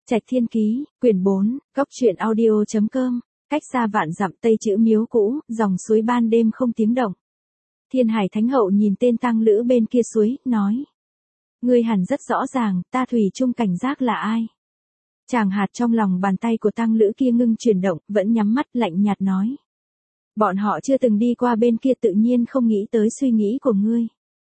Trạch Thiên Ký, quyển 4, Cốc truyện audio.com, cách xa vạn dặm Tây chữ miếu cũ, dòng suối ban đêm không tiếng động. Thiên Hải Thánh Hậu nhìn tên tăng lữ bên kia suối, nói. Ngươi hẳn rất rõ ràng, ta thủy chung cảnh giác là ai. Chàng hạt trong lòng bàn tay của tăng lữ kia ngưng chuyển động, vẫn nhắm mắt lạnh nhạt nói. Bọn họ chưa từng đi qua bên kia tự nhiên không nghĩ tới suy nghĩ của ngươi.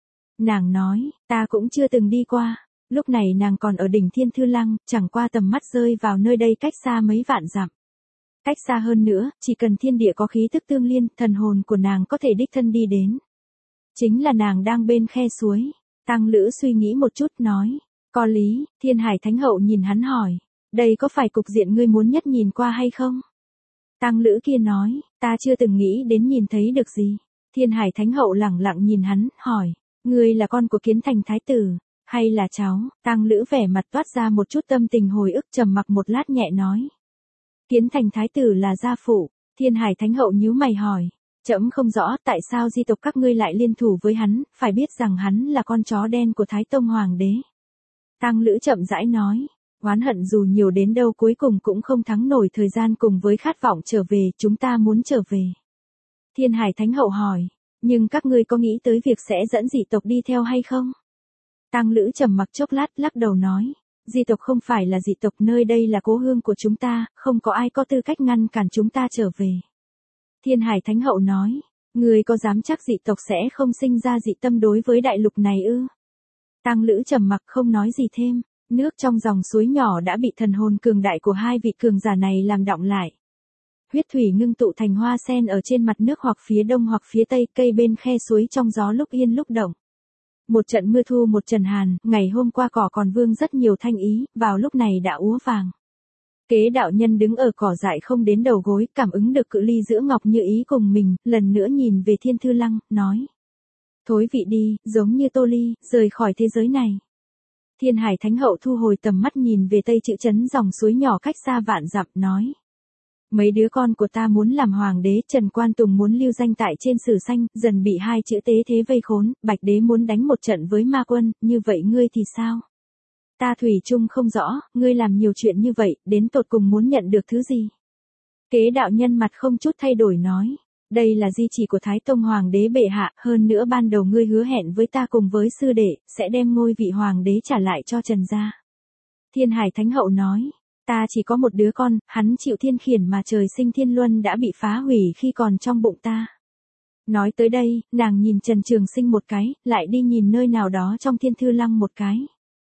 Nàng nói, ta cũng chưa từng đi qua. Lúc này nàng còn ở đỉnh Thiên Thư Lăng, chẳng qua tầm mắt rơi vào nơi đây cách xa mấy vạn dặm. Cách xa hơn nữa, chỉ cần thiên địa có khí tức tương liên, thần hồn của nàng có thể đích thân đi đến. Chính là nàng đang bên khe suối. Tăng lữ suy nghĩ một chút nói, có lý. Thiên Hải Thánh Hậu nhìn hắn hỏi, đây có phải cục diện ngươi muốn nhất nhìn qua hay không? Tăng lữ kia nói, ta chưa từng nghĩ đến nhìn thấy được gì. Thiên Hải Thánh Hậu lẳng lặng nhìn hắn, hỏi, ngươi là con của Kiến Thành Thái Tử, hay là cháu? Tăng lữ vẻ mặt toát ra một chút tâm tình hồi ức, trầm mặc một lát nhẹ nói. Kiến Thành Thái Tử là gia phụ. Thiên Hải Thánh Hậu nhíu mày hỏi, trẫm không rõ tại sao di tộc các ngươi lại liên thủ với hắn, phải biết rằng hắn là con chó đen của Thái Tông Hoàng đế. Tăng lữ chậm rãi nói, oán hận dù nhiều đến đâu cuối cùng cũng không thắng nổi thời gian cùng với khát vọng trở về, chúng ta muốn trở về. Thiên Hải Thánh Hậu hỏi, nhưng các ngươi có nghĩ tới việc sẽ dẫn dị tộc đi theo hay không? Tăng lữ trầm mặc chốc lát, lắc đầu nói, dị tộc không phải là dị tộc, nơi đây là cố hương của chúng ta, không có ai có tư cách ngăn cản chúng ta trở về. Thiên Hải Thánh Hậu nói, ngươi có dám chắc dị tộc sẽ không sinh ra dị tâm đối với đại lục này ư? Tăng lữ trầm mặc không nói gì thêm. Nước trong dòng suối nhỏ đã bị thần hồn cường đại của hai vị cường giả này làm đọng lại. Huyết thủy ngưng tụ thành hoa sen ở trên mặt nước hoặc phía đông hoặc phía tây, cây bên khe suối trong gió lúc yên lúc động. Một trận mưa thu một trận hàn, ngày hôm qua cỏ còn vương rất nhiều thanh ý, vào lúc này đã úa vàng. Kế đạo nhân đứng ở cỏ dại không đến đầu gối, cảm ứng được cự ly giữa Ngọc Như Ý cùng mình, lần nữa nhìn về Thiên Thư Lăng, nói. Thối vị đi, giống như Tô Ly, rời khỏi thế giới này. Thiên Hải Thánh Hậu thu hồi tầm mắt nhìn về tây chữ trấn dòng suối nhỏ cách xa vạn dặm, nói. Mấy đứa con của ta muốn làm hoàng đế, Trần Quan Tùng muốn lưu danh tại trên sử xanh, dần bị hai chữ tế thế vây khốn, Bạch Đế muốn đánh một trận với ma quân, như vậy ngươi thì sao? Ta thủy chung không rõ, ngươi làm nhiều chuyện như vậy, đến tột cùng muốn nhận được thứ gì? Kế đạo nhân mặt không chút thay đổi nói. Đây là di chỉ của Thái Tông Hoàng đế bệ hạ, hơn nữa ban đầu ngươi hứa hẹn với ta cùng với sư đệ, sẽ đem ngôi vị Hoàng đế trả lại cho Trần gia. Thiên Hải Thánh Hậu nói, ta chỉ có một đứa con, hắn chịu thiên khiển mà trời sinh thiên luân đã bị phá hủy khi còn trong bụng ta. Nói tới đây, nàng nhìn Trần Trường Sinh một cái, lại đi nhìn nơi nào đó trong Thiên Thư Lăng một cái.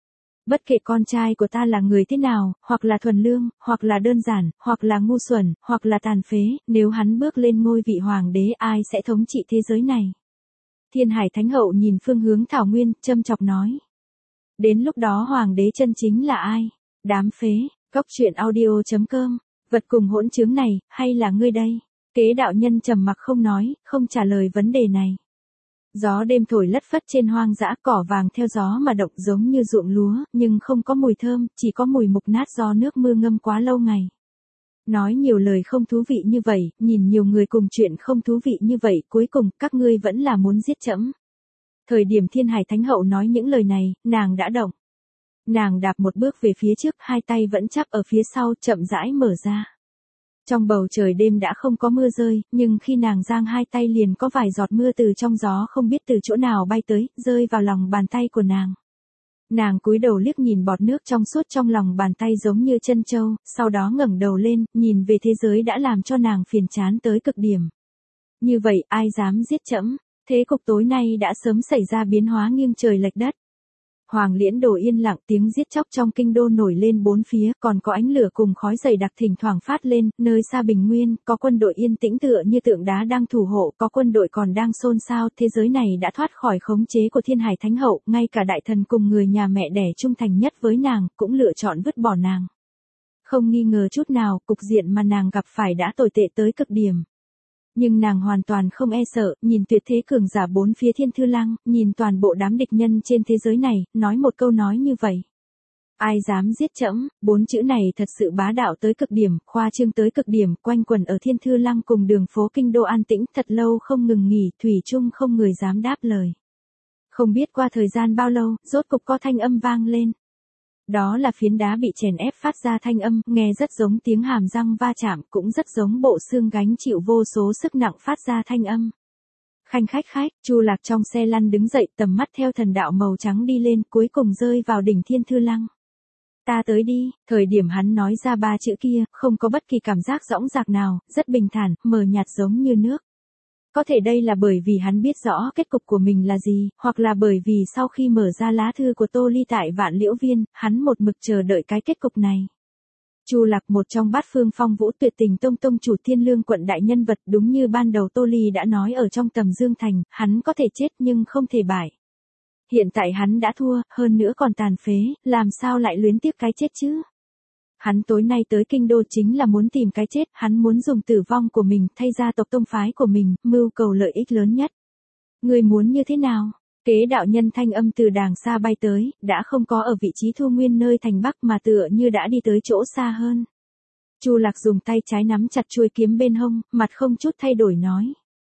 Bất kể con trai của ta là người thế nào, hoặc là thuần lương, hoặc là đơn giản, hoặc là ngu xuẩn, hoặc là tàn phế, nếu hắn bước lên ngôi vị hoàng đế ai sẽ thống trị thế giới này. Thiên Hải Thánh Hậu nhìn phương hướng thảo nguyên, châm chọc nói. Đến lúc đó hoàng đế chân chính là ai? Đám phế. Cốc truyện audio.com, vật cùng hỗn chứng này, hay là ngươi đây? Kế đạo nhân trầm mặc không nói, không trả lời vấn đề này. Gió đêm thổi lất phất trên hoang dã, cỏ vàng theo gió mà động giống như ruộng lúa, nhưng không có mùi thơm, chỉ có mùi mục nát do nước mưa ngâm quá lâu ngày. Nói nhiều lời không thú vị như vậy, nhìn nhiều người cùng chuyện không thú vị như vậy, cuối cùng các ngươi vẫn là muốn giết trẫm. Thời điểm Thiên Hải Thánh Hậu nói những lời này, nàng đã động. Nàng đạp một bước về phía trước, hai tay vẫn chắp ở phía sau, chậm rãi mở ra. Trong bầu trời đêm đã không có mưa rơi, nhưng khi nàng giang hai tay liền có vài giọt mưa từ trong gió không biết từ chỗ nào bay tới, rơi vào lòng bàn tay của nàng. Nàng cúi đầu liếc nhìn bọt nước trong suốt trong lòng bàn tay giống như chân châu, sau đó ngẩng đầu lên, nhìn về thế giới đã làm cho nàng phiền chán tới cực điểm. Như vậy, ai dám giết trẫm? Thế cục tối nay đã sớm xảy ra biến hóa nghiêng trời lệch đất. Hoàng Liễn Đổ yên lặng, tiếng giết chóc trong kinh đô nổi lên bốn phía, còn có ánh lửa cùng khói dày đặc thỉnh thoảng phát lên, nơi xa bình nguyên, có quân đội yên tĩnh tựa như tượng đá đang thủ hộ, có quân đội còn đang xôn xao, thế giới này đã thoát khỏi khống chế của Thiên Hải Thánh Hậu, ngay cả đại thần cùng người nhà mẹ đẻ trung thành nhất với nàng, cũng lựa chọn vứt bỏ nàng. Không nghi ngờ chút nào, cục diện mà nàng gặp phải đã tồi tệ tới cực điểm. Nhưng nàng hoàn toàn không e sợ, nhìn tuyệt thế cường giả bốn phía Thiên Thư Lăng, nhìn toàn bộ đám địch nhân trên thế giới này, nói một câu nói như vậy. Ai dám giết trẫm? Bốn chữ này thật sự bá đạo tới cực điểm, khoa trương tới cực điểm, quanh quẩn ở Thiên Thư Lăng cùng đường phố kinh đô an tĩnh thật lâu không ngừng nghỉ, thủy chung không người dám đáp lời. Không biết qua thời gian bao lâu, rốt cục có thanh âm vang lên. Đó là phiến đá bị chèn ép phát ra thanh âm, nghe rất giống tiếng hàm răng va chạm, cũng rất giống bộ xương gánh chịu vô số sức nặng phát ra thanh âm. Khanh khách khách, Chu Lạc trong xe lăn đứng dậy, tầm mắt theo thần đạo màu trắng đi lên, cuối cùng rơi vào đỉnh Thiên Thư Lăng. Ta tới đi, thời điểm hắn nói ra 3 chữ kia, không có bất kỳ cảm giác dõng dạc nào, rất bình thản, mờ nhạt giống như nước. Có thể đây là bởi vì hắn biết rõ kết cục của mình là gì, hoặc là bởi vì sau khi mở ra lá thư của Tô Ly tại Vạn Liễu Viên, hắn một mực chờ đợi cái kết cục này. Chu Lạc, một trong bát phương phong vũ tuyệt tình tông chủ Thiên Lương quận đại nhân vật, đúng như ban đầu Tô Ly đã nói ở trong Tầm Dương Thành, hắn có thể chết nhưng không thể bại. Hiện tại hắn đã thua, hơn nữa còn tàn phế, làm sao lại luyến tiếc cái chết chứ? Hắn tối nay tới kinh đô chính là muốn tìm cái chết, hắn muốn dùng tử vong của mình thay gia tộc tông phái của mình, mưu cầu lợi ích lớn nhất. Ngươi muốn như thế nào? Kế đạo nhân thanh âm từ đàng xa bay tới, đã không có ở vị trí Thu Nguyên nơi thành Bắc mà tựa như đã đi tới chỗ xa hơn. Chu Lạc dùng tay trái nắm chặt chuôi kiếm bên hông, mặt không chút thay đổi nói.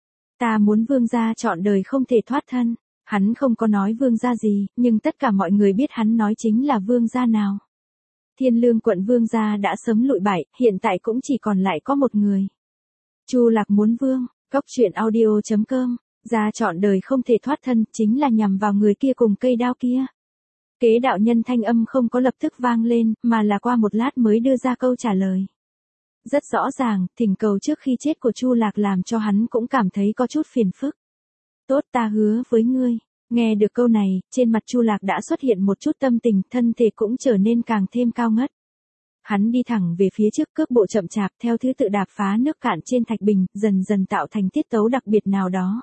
Ta muốn vương gia trọn đời không thể thoát thân. Hắn không có nói vương gia gì, nhưng tất cả mọi người biết hắn nói chính là vương gia nào. Thiên Lương quận vương gia đã sớm lụi bại, hiện tại cũng chỉ còn lại có một người. Chu Lạc muốn vương, Cốc Truyện Audio.com, gia trọn đời không thể thoát thân, chính là nhằm vào người kia cùng cây đao kia. Kế đạo nhân thanh âm không có lập tức vang lên, mà là qua một lát mới đưa ra câu trả lời. Rất rõ ràng, thỉnh cầu trước khi chết của Chu Lạc làm cho hắn cũng cảm thấy có chút phiền phức. Tốt, ta hứa với ngươi. Nghe được câu này, trên mặt Chu Lạc đã xuất hiện một chút tâm tình, thân thể cũng trở nên càng thêm cao ngất. Hắn đi thẳng về phía trước, cước bộ chậm chạp theo thứ tự đạp phá nước cạn trên thạch bình, dần dần tạo thành tiết tấu đặc biệt nào đó.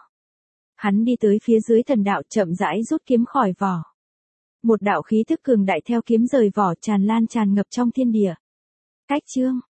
Hắn đi tới phía dưới thần đạo, chậm rãi rút kiếm khỏi vỏ. Một đạo khí thức cường đại theo kiếm rời vỏ, tràn lan tràn ngập trong thiên địa. Cách chương